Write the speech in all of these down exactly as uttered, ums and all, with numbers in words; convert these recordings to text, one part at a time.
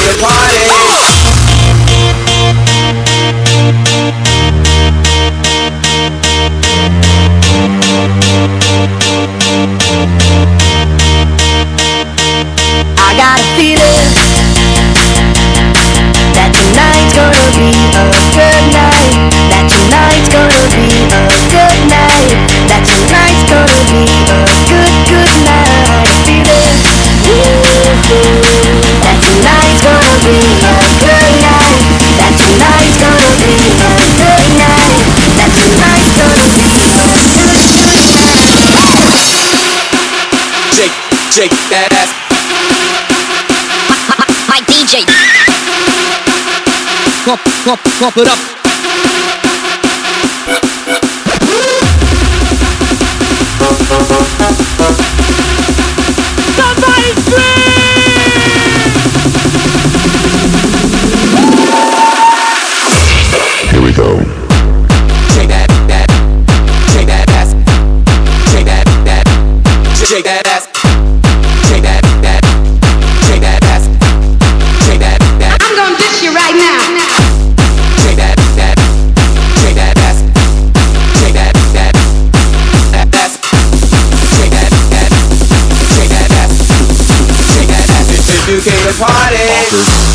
the party. I got a feeling that tonight's gonna be a good night. That tonight's gonna be a good night. That tonight's gonna be a good, good night. Feeling that tonight's gonna be a good night. That tonight's gonna be a good night. That tonight's gonna be a good night. Shake, shake that ass. My D J. Pump, pump, pump it up. Somebody scream! Here we go. Shake that, that, shake that ass. Shake that, that, shake that ass. Shake that, that, shake that ass. Shake that, that. I'm gonna dish you right now. Shake that, that, shake that ass. Shake that, that, that ass. Shake that, that, shake that ass. Shake that ass. If you came to party.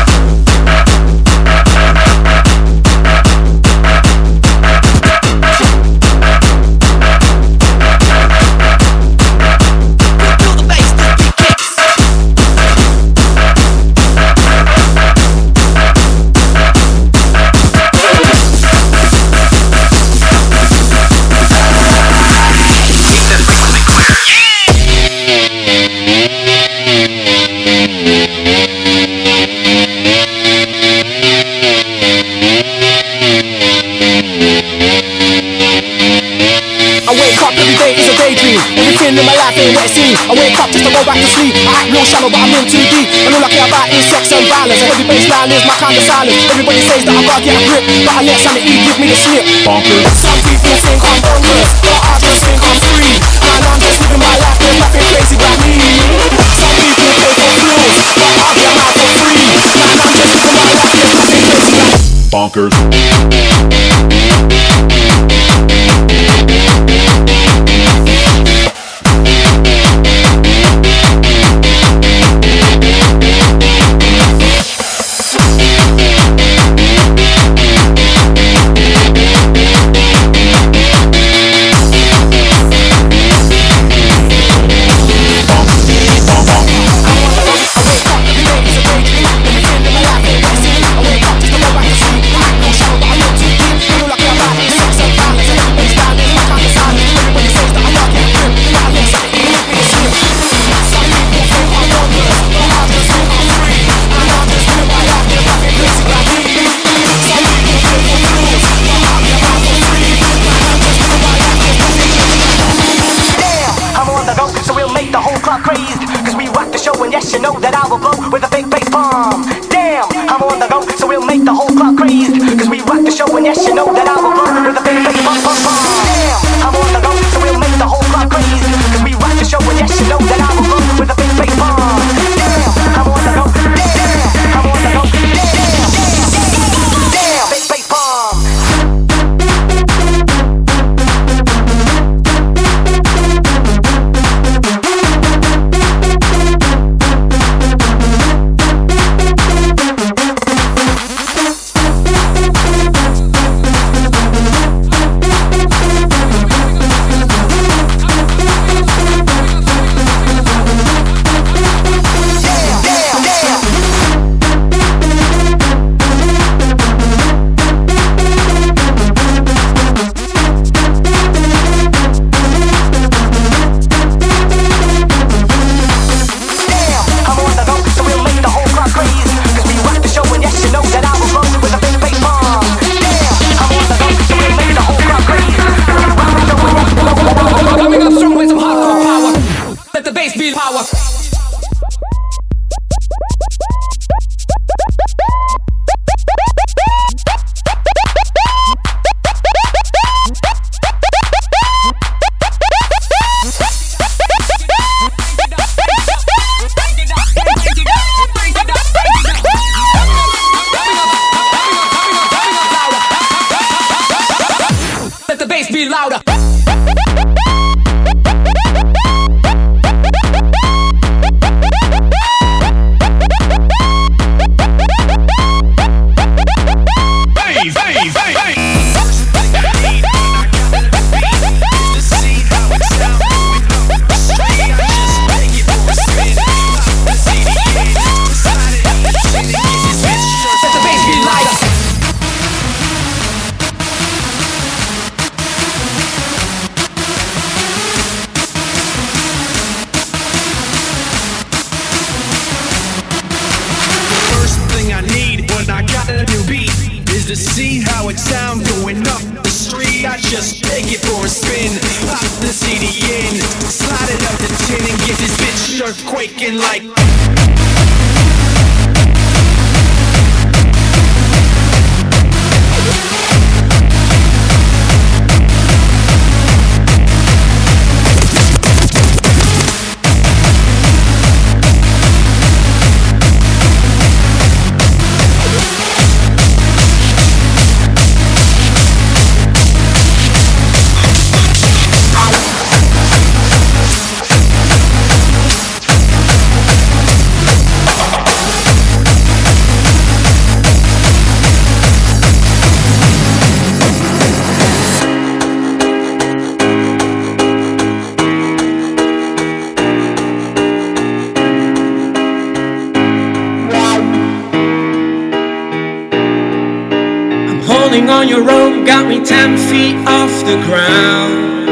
Everything in my life ain't what it seems. I wake up just to go back to sleep. I act real shallow but I'm in too deep. And all I care about is sex and violence. And every baseline is my kind of silence. Everybody says that I gotta get a grip, but I let sanity give me the slip. Bonkers. Some people think I'm bonkers, but I just think I'm free. And I'm just living my life, there's nothing crazy about me. Some people pay for fools, but I'll get out for free. And I'm just living my life, there's nothing crazy about me. Bonkers. louder. Hey, hey, hey, hey. Let the bass get lighter. First thing I need when I got a new beat is to see how it sound going up the street. I just take it for a spin, pop the C D in, slide it up the tin and get this bitch earthquaking like. Holding on your rope got me ten feet off the ground.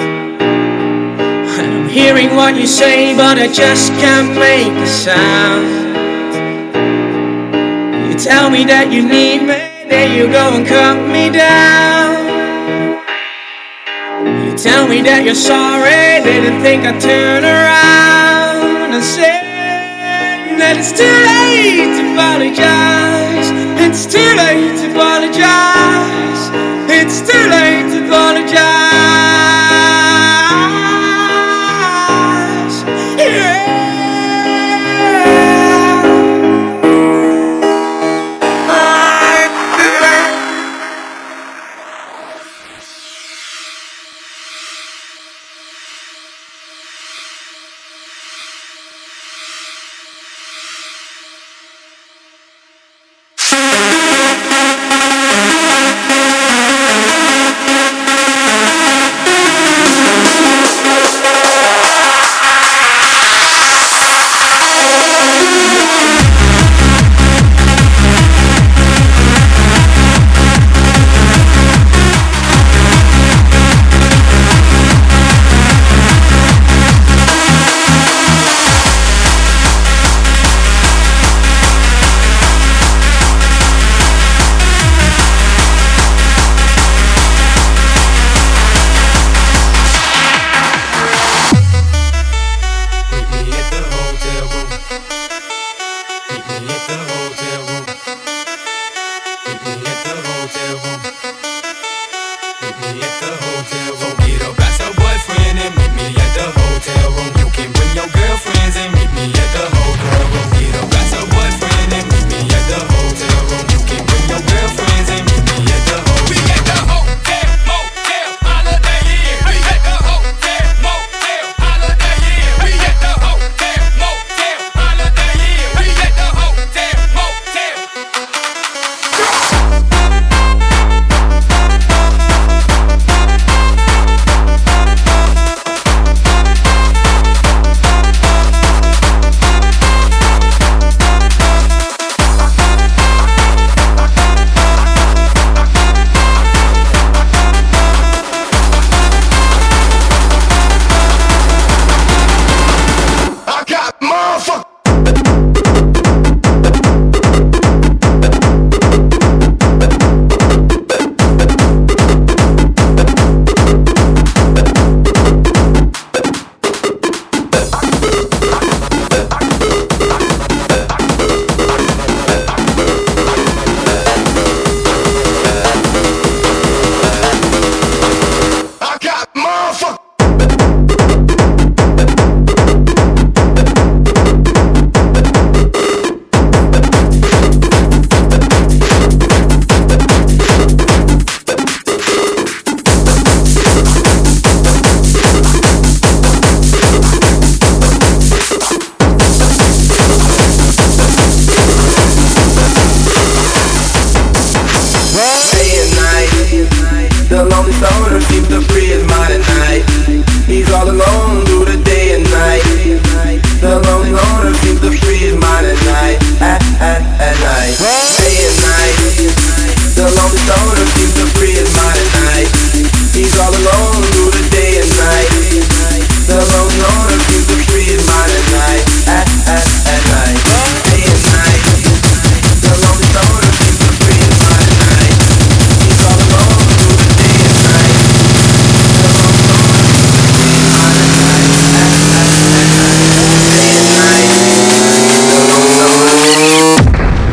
And I'm hearing what you say, but I just can't make a sound. You tell me that you need me, then you go and cut me down. You tell me that you're sorry, didn't think I'd turn around and say that it's too late to apologize. It's too late to apologize. It's too late to apologize. Yeah. The lonely stoner seems to free his mind at night. He's all alone through the day and night. The lonely loner seems to free his mind at night. At, at, at night. Day and night. The lonely stoner seems to free his mind at night. He's all alone through the day and night. The lonely loner seems to free his mind at night. At, at, at night. Day and night. The lonely stoner seems to free his mind at night. He's all alone through the day and night. The lonely loner seems to free his mind at night. At, at, at night. Day and night. The lonely loner.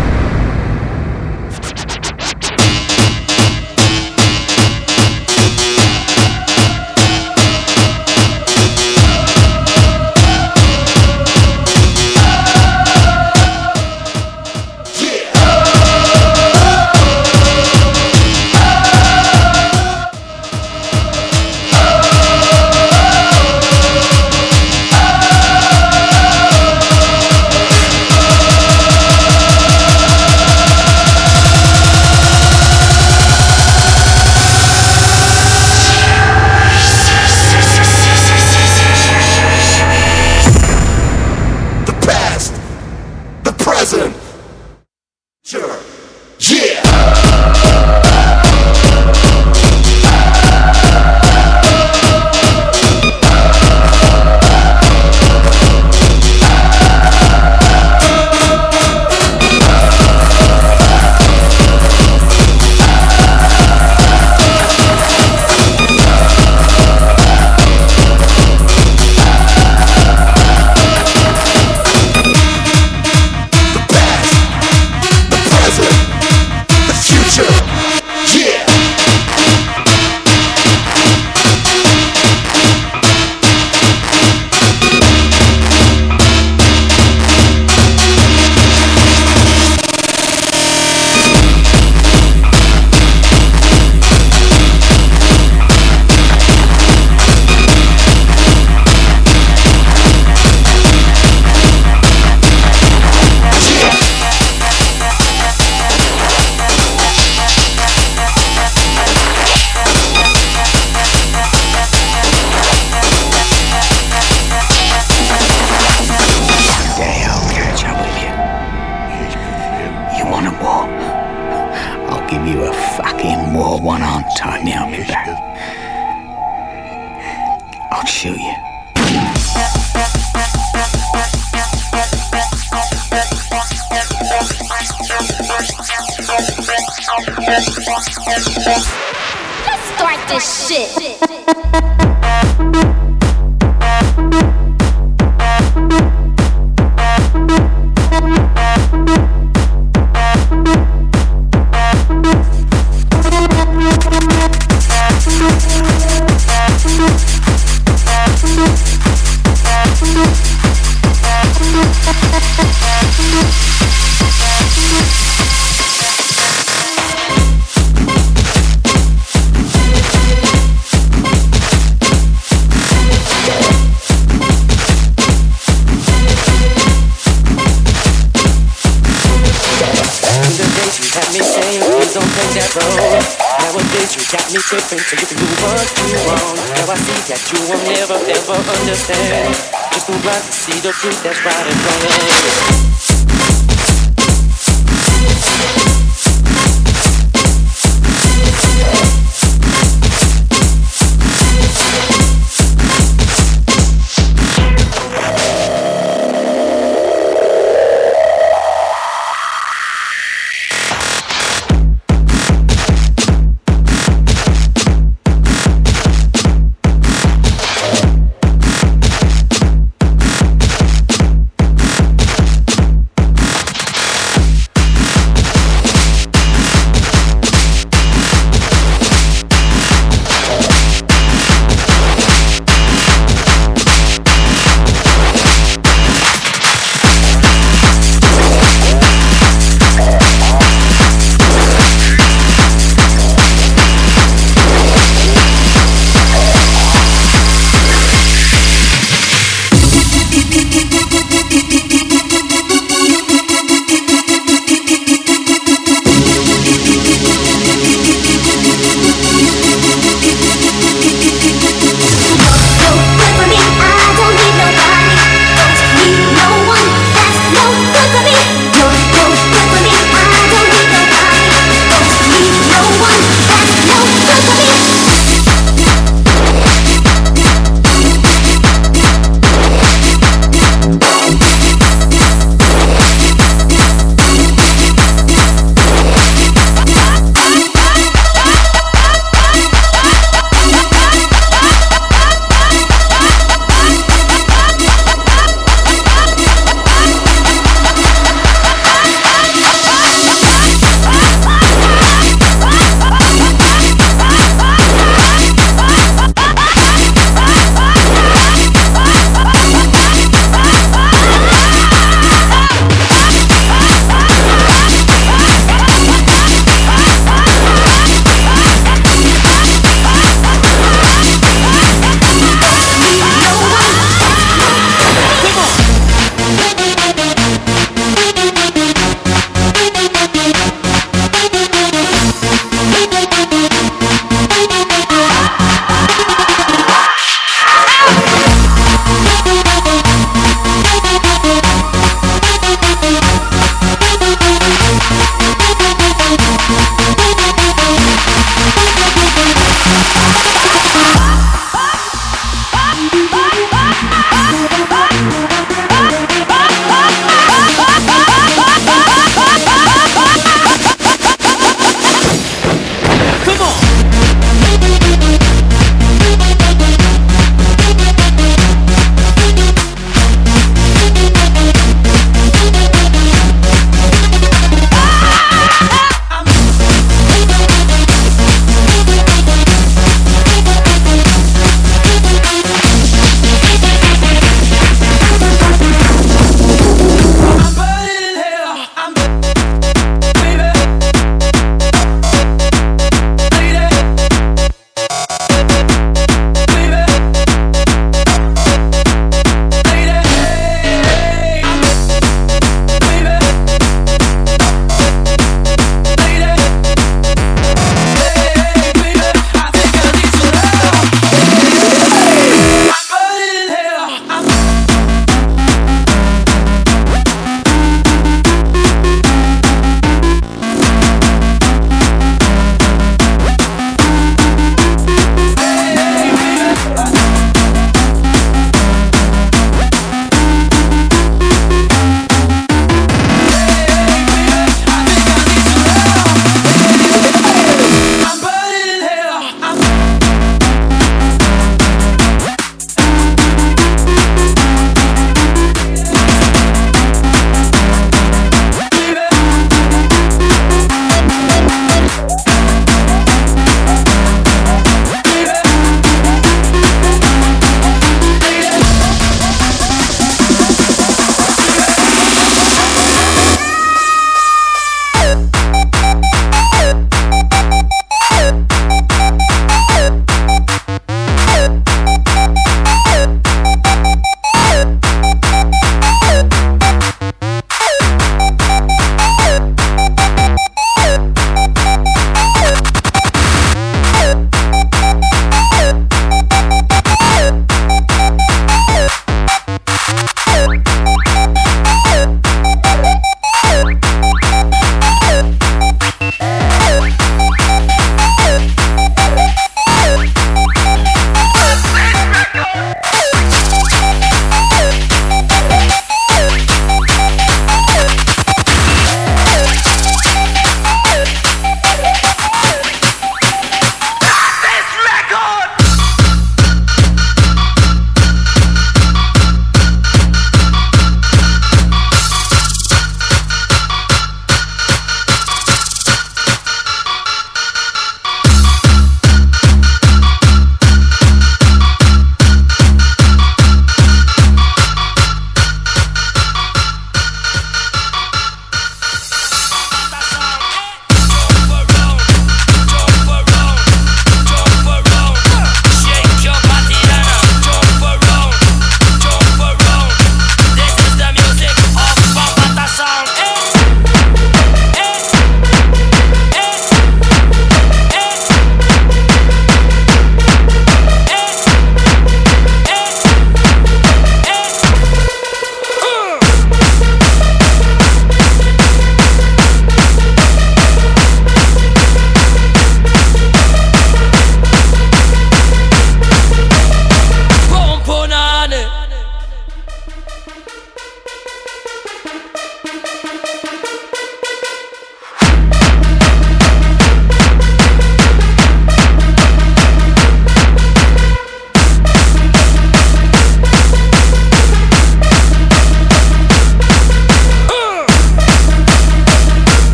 Let's start this shit. Different, so you can do what you want. Now I see that you will never ever understand. Just too blind to see the truth that's right in front of you.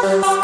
Bye.